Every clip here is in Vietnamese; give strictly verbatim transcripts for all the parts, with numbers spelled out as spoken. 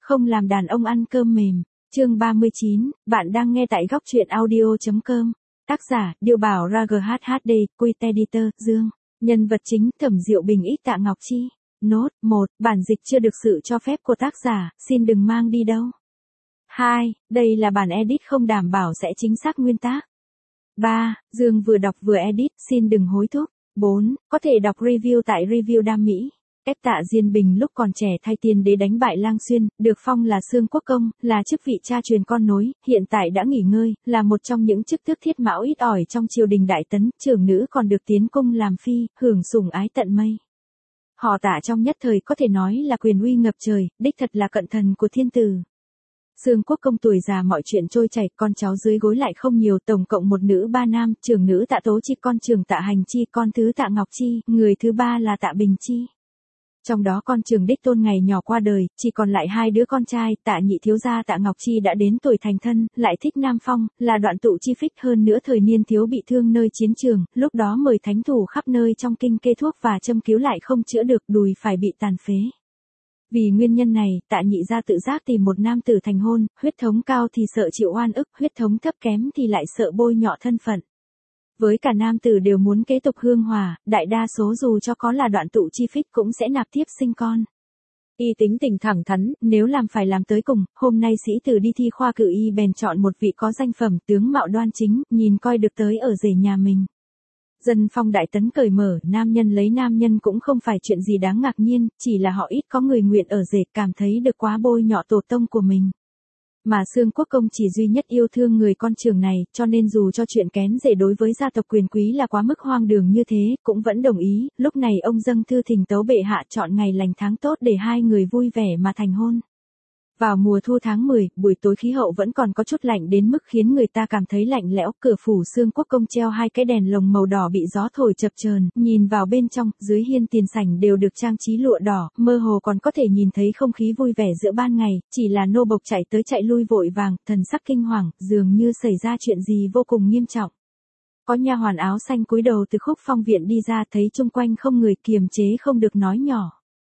Không làm đàn ông ăn cơm mềm. Chương ba mươi chín, bạn đang nghe tại góc truyện audio chấm com. Tác giả, Điêu Bảo ra giê hát hát đê, Quýt Editor, Dương. Nhân vật chính, Thẩm Diệu Bình Ít Tạ Ngọc Chi. Nốt, một, bản dịch chưa được sự cho phép của tác giả, xin đừng mang đi đâu. hai, đây là bản edit không đảm bảo sẽ chính xác nguyên tác. ba, Dương vừa đọc vừa edit, xin đừng hối thúc. bốn, có thể đọc review tại Review Đam Mỹ. Ép Tạ Diên Bình lúc còn trẻ thay tiên đế đánh bại Lang Xuyên, được phong là Xương Quốc Công, là chức vị cha truyền con nối, hiện tại đã nghỉ ngơi, là một trong những chức tước thiết mão ít ỏi trong triều đình Đại Tấn, trưởng nữ còn được tiến cung làm phi, hưởng sủng ái tận mây. Họ Tạ trong nhất thời có thể nói là quyền uy ngập trời, đích thật là cận thần của thiên tử. Xương Quốc Công tuổi già mọi chuyện trôi chảy, con cháu dưới gối lại không nhiều, tổng cộng một nữ ba nam, trưởng nữ Tạ Tố Chi, con trưởng Tạ Hành Chi, con thứ Tạ Ngọc Chi, người thứ ba là Tạ Bình Chi. Trong đó con trưởng đích tôn ngày nhỏ qua đời, chỉ còn lại hai đứa con trai, Tạ nhị thiếu gia Tạ Ngọc Chi đã đến tuổi thành thân, lại thích Nam Phong, là đoạn tụ chi phích, hơn nữa thời niên thiếu bị thương nơi chiến trường, lúc đó mời thánh thủ khắp nơi trong kinh kê thuốc và châm cứu lại không chữa được, đùi phải bị tàn phế. Vì nguyên nhân này, Tạ nhị gia tự giác tìm một nam tử thành hôn, huyết thống cao thì sợ chịu oan ức, huyết thống thấp kém thì lại sợ bôi nhọ thân phận. Với cả nam tử đều muốn kế tục hương hòa, đại đa số dù cho có là đoạn tụ chi phích cũng sẽ nạp thiếp sinh con. Y tính tình thẳng thắn, nếu làm phải làm tới cùng, hôm nay sĩ tử đi thi khoa cử y bèn chọn một vị có danh phẩm, tướng mạo đoan chính, nhìn coi được tới ở rể nhà mình. Dân phong Đại Tấn cởi mở, nam nhân lấy nam nhân cũng không phải chuyện gì đáng ngạc nhiên, chỉ là họ ít có người nguyện ở rể, cảm thấy được quá bôi nhọ tổ tông của mình. Mà Xương Quốc Công chỉ duy nhất yêu thương người con trưởng này, cho nên dù cho chuyện kén rể đối với gia tộc quyền quý là quá mức hoang đường như thế, cũng vẫn đồng ý, lúc này ông dâng thư thỉnh tấu bệ hạ chọn ngày lành tháng tốt để hai người vui vẻ mà thành hôn. Vào mùa thu tháng mười, buổi tối khí hậu vẫn còn có chút lạnh đến mức khiến người ta cảm thấy lạnh lẽo, cửa phủ Xương Quốc Công treo hai cái đèn lồng màu đỏ bị gió thổi chập chờn, nhìn vào bên trong, dưới hiên tiền sảnh đều được trang trí lụa đỏ, mơ hồ còn có thể nhìn thấy không khí vui vẻ giữa ban ngày, chỉ là nô bộc chạy tới chạy lui vội vàng, thần sắc kinh hoàng, dường như xảy ra chuyện gì vô cùng nghiêm trọng. Có nha hoàn áo xanh cúi đầu từ khúc phong viện đi ra, thấy chung quanh không người, kiềm chế không được nói nhỏ.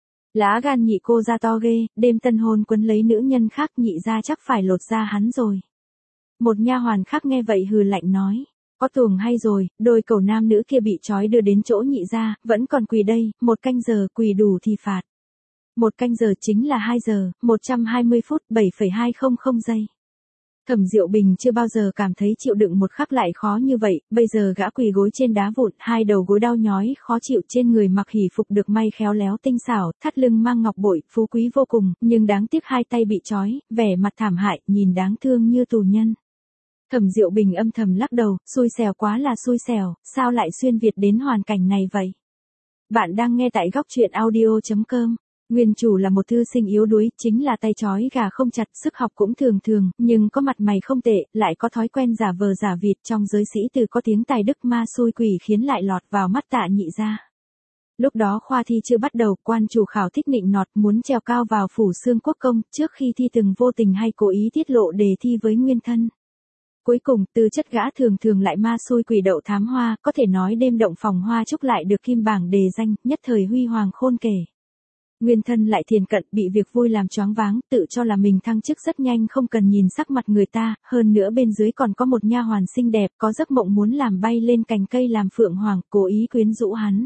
Lá gan nhị cô ra to ghê, đêm tân hôn quấn lấy nữ nhân khác, nhị ra chắc phải lột da hắn rồi. Một nha hoàn khác nghe vậy hừ lạnh nói, có tuồng hay rồi, đôi cẩu nam nữ kia bị trói đưa đến chỗ nhị ra, vẫn còn quỳ đây, một canh giờ quỳ đủ thì phạt. Một canh giờ chính là hai giờ, một trăm hai mươi phút, bảy phẩy hai không không giây. Thẩm Diệu Bình chưa bao giờ cảm thấy chịu đựng một khắc lại khó như vậy, bây giờ gã quỳ gối trên đá vụn, hai đầu gối đau nhói, khó chịu, trên người mặc hỷ phục được may khéo léo tinh xảo, thắt lưng mang ngọc bội, phú quý vô cùng, nhưng đáng tiếc hai tay bị trói, vẻ mặt thảm hại, nhìn đáng thương như tù nhân. Thẩm Diệu Bình âm thầm lắc đầu, xui xẻo quá là xui xẻo, sao lại xuyên Việt đến hoàn cảnh này vậy? Bạn đang nghe tại góc truyện audio chấm com. Nguyên chủ là một thư sinh yếu đuối, chính là tay trói gà không chặt, sức học cũng thường thường, nhưng có mặt mày không tệ, lại có thói quen giả vờ giả vịt, trong giới sĩ từ có tiếng tài đức ma xui quỷ khiến lại lọt vào mắt Tạ nhị gia. Lúc đó khoa thi chưa bắt đầu, quan chủ khảo thích nịnh nọt muốn trèo cao vào phủ Xương Quốc Công, trước khi thi từng vô tình hay cố ý tiết lộ đề thi với nguyên thân. Cuối cùng, tư chất gã thường thường lại ma xui quỷ đậu thám hoa, có thể nói đêm động phòng hoa chúc lại được kim bảng đề danh, nhất thời huy hoàng khôn kể. Nguyên thân lại thiền cận, bị việc vui làm choáng váng, tự cho là mình thăng chức rất nhanh không cần nhìn sắc mặt người ta, hơn nữa bên dưới còn có một nha hoàn xinh đẹp, có giấc mộng muốn làm bay lên cành cây làm phượng hoàng, cố ý quyến rũ hắn.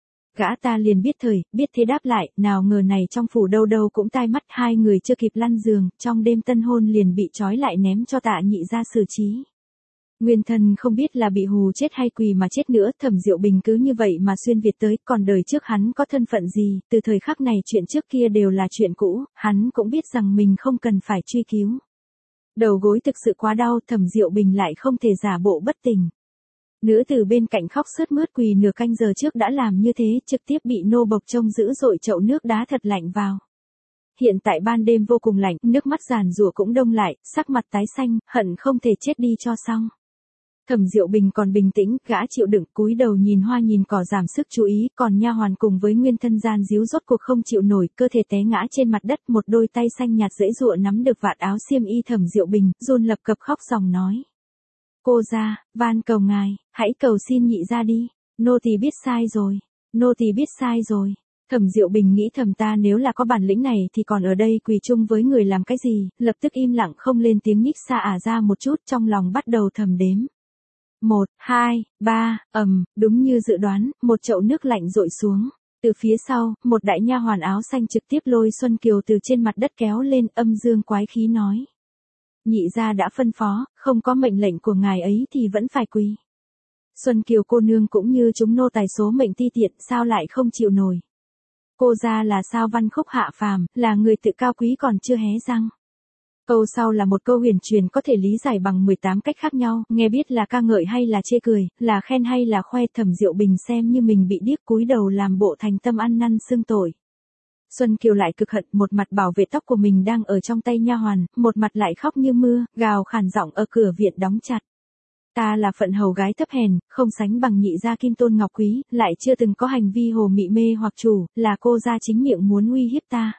Gã ta liền biết thời, biết thế đáp lại, nào ngờ này trong phủ đâu đâu cũng tai mắt, hai người chưa kịp lăn giường, trong đêm tân hôn liền bị trói lại ném cho Tạ nhị ra xử trí. Nguyên thân không biết là bị hù chết hay quỳ mà chết nữa, Thẩm Diệu Bình cứ như vậy mà xuyên Việt tới, còn đời trước hắn có thân phận gì, từ thời khắc này chuyện trước kia đều là chuyện cũ, hắn cũng biết rằng mình không cần phải truy cứu. Đầu gối thực sự quá đau, Thẩm Diệu Bình lại không thể giả bộ bất tỉnh. Nữ tử bên cạnh khóc sướt mướt quỳ nửa canh giờ trước đã làm như thế, trực tiếp bị nô bộc trông dữ dội chậu nước đá thật lạnh vào. Hiện tại ban đêm vô cùng lạnh, nước mắt giàn giụa cũng đông lại, sắc mặt tái xanh, hận không thể chết đi cho xong. Thẩm Diệu Bình còn bình tĩnh, gã chịu đựng, cúi đầu nhìn hoa nhìn cỏ giảm sức chú ý, còn nha hoàn cùng với nguyên thân gian díu rốt cuộc không chịu nổi, cơ thể té ngã trên mặt đất, một đôi tay xanh nhạt dễ dụa nắm được vạt áo xiêm y Thẩm Diệu Bình, run lập cập khóc ròng nói: "Cô gia, van cầu ngài, hãy cầu xin nhị gia đi, nô tỳ biết sai rồi, nô tỳ biết sai rồi." Thẩm Diệu Bình nghĩ thầm ta nếu là có bản lĩnh này thì còn ở đây quỳ chung với người làm cái gì, lập tức im lặng không lên tiếng nhích xa ả ra một chút trong lòng bắt đầu thầm đếm. Một, hai, ba, ầm, đúng như dự đoán, một chậu nước lạnh rội xuống. Từ phía sau, một đại nha hoàn áo xanh trực tiếp lôi Xuân Kiều từ trên mặt đất kéo lên, âm dương quái khí nói. Nhị gia đã phân phó, không có mệnh lệnh của ngài ấy thì vẫn phải quỳ. Xuân Kiều cô nương cũng như chúng nô tài số mệnh ti tiện, sao lại không chịu nổi. Cô gia là sao văn khúc hạ phàm, là người tự cao quý còn chưa hé răng. Câu sau là một câu huyền truyền có thể lý giải bằng mười tám cách khác nhau, nghe biết là ca ngợi hay là chê cười, là khen hay là khoe. Thẩm Diệu Bình xem như mình bị điếc cúi đầu làm bộ thành tâm ăn năn xưng tội. Xuân Kiều lại cực hận, một mặt bảo vệ tóc của mình đang ở trong tay nha hoàn, một mặt lại khóc như mưa, gào khàn giọng ở cửa viện đóng chặt. Ta là phận hầu gái thấp hèn, không sánh bằng nhị gia kim tôn ngọc quý, lại chưa từng có hành vi hồ mị mê hoặc chủ, là cô gia chính miệng muốn uy hiếp ta.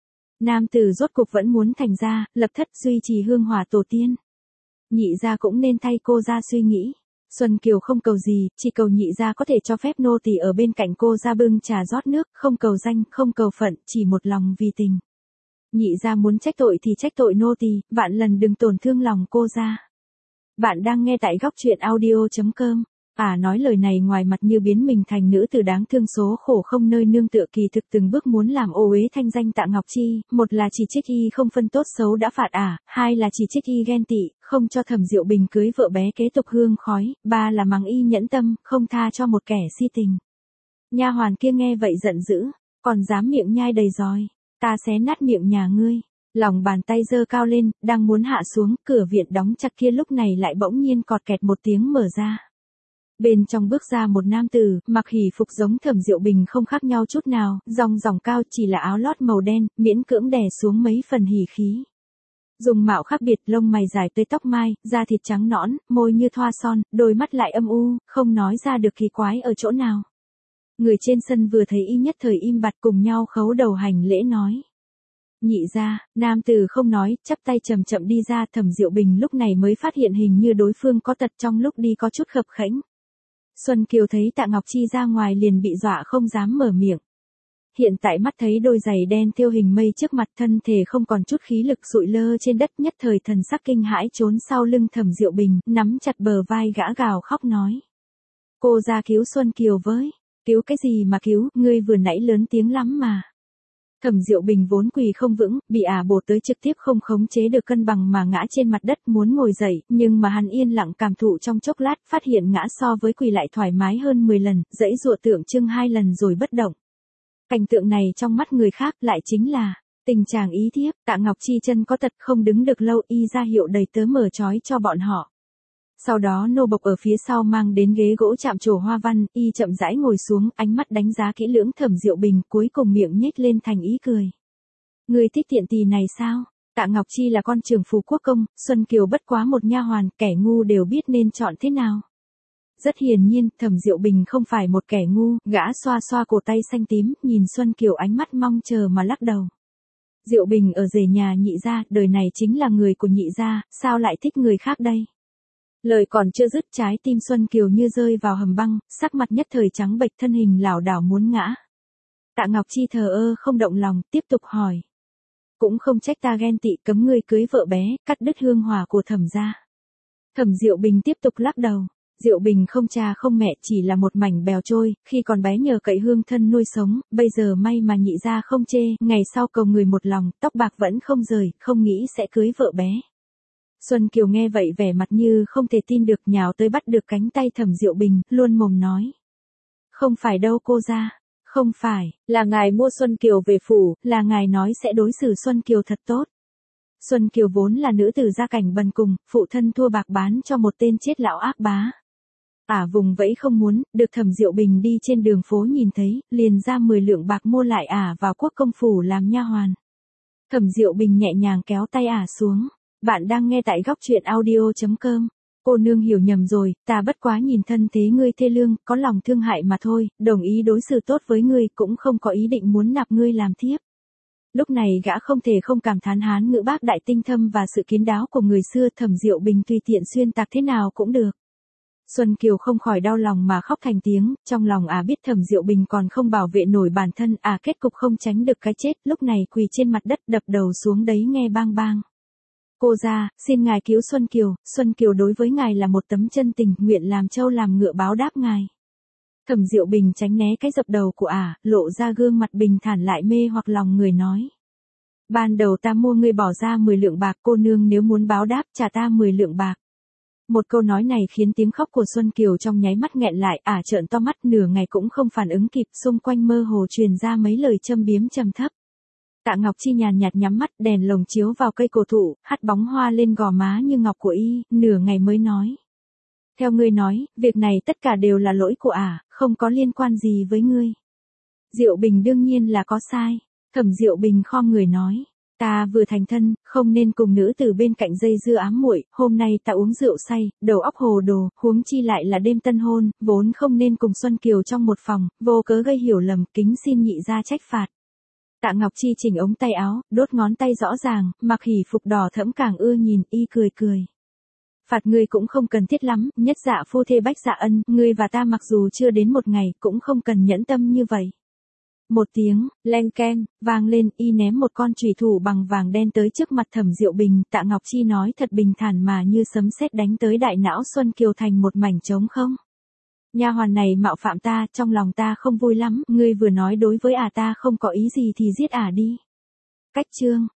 Nam tử rốt cục vẫn muốn thành gia, lập thất duy trì hương hỏa tổ tiên. Nhị gia cũng nên thay cô gia suy nghĩ. Xuân Kiều không cầu gì, chỉ cầu nhị gia có thể cho phép nô tỳ ở bên cạnh cô gia bưng trà rót nước, không cầu danh, không cầu phận, chỉ một lòng vì tình. Nhị gia muốn trách tội thì trách tội nô tỳ, vạn lần đừng tổn thương lòng cô gia. Bạn đang nghe tại góc truyện audio chấm com. À nói lời này ngoài mặt như biến mình thành nữ tử đáng thương số khổ không nơi nương tựa, kỳ thực từng bước muốn làm ô uế thanh danh Tạ Ngọc Chi, một là chỉ trích y không phân tốt xấu đã phạt ả, hai là chỉ trích y ghen tị, không cho Thẩm Diệu Bình cưới vợ bé kế tục hương khói, ba là mắng y nhẫn tâm, không tha cho một kẻ si tình. Nha hoàn kia nghe vậy giận dữ, còn dám miệng nhai đầy giòi, ta xé nát miệng nhà ngươi. Lòng bàn tay giơ cao lên, đang muốn hạ xuống, cửa viện đóng chặt kia lúc này lại bỗng nhiên cọt kẹt một tiếng mở ra. Bên trong bước ra một nam tử, mặc hỉ phục giống Thẩm Diệu Bình không khác nhau chút nào, dòng dòng cao chỉ là áo lót màu đen, miễn cưỡng đè xuống mấy phần hỉ khí. Dùng mạo khác biệt, lông mày dài tới tóc mai, da thịt trắng nõn, môi như thoa son, đôi mắt lại âm u, không nói ra được kỳ quái ở chỗ nào. Người trên sân vừa thấy y nhất thời im bặt, cùng nhau khấu đầu hành lễ nói. Nhị gia. Nam tử không nói, chắp tay chậm chậm đi ra. Thẩm Diệu Bình lúc này mới phát hiện hình như đối phương có tật, trong lúc đi có chút khập khẽnh. Xuân Kiều thấy Tạ Ngọc Chi ra ngoài liền bị dọa không dám mở miệng. Hiện tại mắt thấy đôi giày đen thêu hình mây trước mặt, thân thể không còn chút khí lực, sụi lơ trên đất, nhất thời thần sắc kinh hãi trốn sau lưng Thẩm Diệu Bình, nắm chặt bờ vai gã gào khóc nói. Cô ra cứu Xuân Kiều với. Cứu cái gì mà cứu, ngươi vừa nãy lớn tiếng lắm mà. Thẩm Diệu Bình vốn quỳ không vững, bị ả bổ tới trực tiếp không khống chế được cân bằng mà ngã trên mặt đất, muốn ngồi dậy, nhưng mà hắn yên lặng cảm thụ trong chốc lát, phát hiện ngã so với quỳ lại thoải mái hơn mười lần, dãy dụa tượng trưng hai lần rồi bất động. Cảnh tượng này trong mắt người khác lại chính là tình trạng ý thiếp. Tạ Ngọc Chi chân có tật không đứng được lâu, y ra hiệu đầy tớ mở trói cho bọn họ. Sau đó nô bộc ở phía sau mang đến ghế gỗ chạm trổ hoa văn, y chậm rãi ngồi xuống, ánh mắt đánh giá kỹ lưỡng Thẩm Diệu Bình, cuối cùng miệng nhếch lên thành ý cười. Người thích tiện tỳ này sao? Tạ Ngọc Chi là con trưởng phủ quốc công, Xuân Kiều bất quá một nha hoàn, kẻ ngu đều biết nên chọn thế nào. Rất hiển nhiên, Thẩm Diệu Bình không phải một kẻ ngu, gã xoa xoa cổ tay xanh tím, nhìn Xuân Kiều ánh mắt mong chờ mà lắc đầu. Diệu Bình ở rể nhà nhị gia, đời này chính là người của nhị gia, sao lại thích người khác đây? Lời còn chưa dứt, trái tim Xuân Kiều như rơi vào hầm băng, sắc mặt nhất thời trắng bệch, thân hình lảo đảo muốn ngã. Tạ Ngọc Chi thờ ơ không động lòng, tiếp tục hỏi. Cũng không trách ta ghen tị, cấm ngươi cưới vợ bé, cắt đứt hương hỏa của Thẩm gia. Thẩm Diệu Bình tiếp tục lắc đầu. Diệu Bình không cha không mẹ, chỉ là một mảnh bèo trôi, khi còn bé nhờ cậy hương thân nuôi sống, bây giờ may mà nhị gia không chê, ngày sau cầu người một lòng, tóc bạc vẫn không rời, không nghĩ sẽ cưới vợ bé. Xuân Kiều nghe vậy vẻ mặt như không thể tin được, nhào tới bắt được cánh tay Thẩm Diệu Bình, luôn mồm nói. Không phải đâu cô gia, không phải, là ngài mua Xuân Kiều về phủ, là ngài nói sẽ đối xử Xuân Kiều thật tốt. Xuân Kiều vốn là nữ tử gia cảnh bần cùng, phụ thân thua bạc bán cho một tên chết lão ác bá. Ả vùng vẫy không muốn, được Thẩm Diệu Bình đi trên đường phố nhìn thấy, liền ra mười lượng bạc mua lại Ả vào quốc công phủ làm nha hoàn. Thẩm Diệu Bình nhẹ nhàng kéo tay Ả xuống. Bạn đang nghe tại góc truyện audio chấm com. Cô nương hiểu nhầm rồi, ta bất quá nhìn thân thế ngươi thê lương, có lòng thương hại mà thôi, đồng ý đối xử tốt với ngươi, cũng không có ý định muốn nạp ngươi làm thiếp. Lúc này gã không thể không cảm thán Hán ngữ bác đại tinh thâm và sự kín đáo của người xưa. Thẩm Diệu Bình tùy tiện xuyên tạc thế nào cũng được. Xuân Kiều không khỏi đau lòng mà khóc thành tiếng, trong lòng ả biết Thẩm Diệu Bình còn không bảo vệ nổi bản thân, ả kết cục không tránh được cái chết, lúc này quỳ trên mặt đất đập đầu xuống đấy nghe bang bang. Cô ra, xin ngài cứu Xuân Kiều, Xuân Kiều đối với ngài là một tấm chân tình, nguyện làm trâu làm ngựa báo đáp ngài. Thẩm Diệu Bình tránh né cái dập đầu của ả, lộ ra gương mặt bình thản lại mê hoặc lòng người nói. Ban đầu ta mua ngươi bỏ ra mười lượng bạc, cô nương nếu muốn báo đáp trả ta mười lượng bạc. Một câu nói này khiến tiếng khóc của Xuân Kiều trong nháy mắt nghẹn lại, ả trợn to mắt nửa ngày cũng không phản ứng kịp, xung quanh mơ hồ truyền ra mấy lời châm biếm trầm thấp. Tạ Ngọc Chi nhàn nhạt nhắm mắt, đèn lồng chiếu vào cây cổ thụ, hắt bóng hoa lên gò má như ngọc của y, nửa ngày mới nói. Theo ngươi nói, việc này tất cả đều là lỗi của ả, không có liên quan gì với ngươi. Diệu Bình đương nhiên là có sai. Thẩm Diệu Bình khom người nói. Ta vừa thành thân, không nên cùng nữ từ bên cạnh dây dưa ám muội, hôm nay ta uống rượu say, đầu óc hồ đồ, huống chi lại là đêm tân hôn, vốn không nên cùng Xuân Kiều trong một phòng, vô cớ gây hiểu lầm, kính xin nhị gia trách phạt. Tạ Ngọc Chi chỉnh ống tay áo, đốt ngón tay rõ ràng, mặc hỉ phục đỏ thẫm càng ưa nhìn, y cười cười. Phạt ngươi cũng không cần thiết lắm, nhất dạ phu thê bách dạ ân, ngươi và ta mặc dù chưa đến một ngày, cũng không cần nhẫn tâm như vậy. Một tiếng, leng keng, vang lên, y ném một con chùy thủ bằng vàng đen tới trước mặt Thẩm Diệu Bình, Tạ Ngọc Chi nói thật bình thản mà như sấm sét đánh tới đại não Xuân Kiều thành một mảnh trống không. Nha hoàn này mạo phạm ta, trong lòng ta không vui lắm, ngươi vừa nói đối với ả ta không có ý gì thì giết ả đi. Cách chương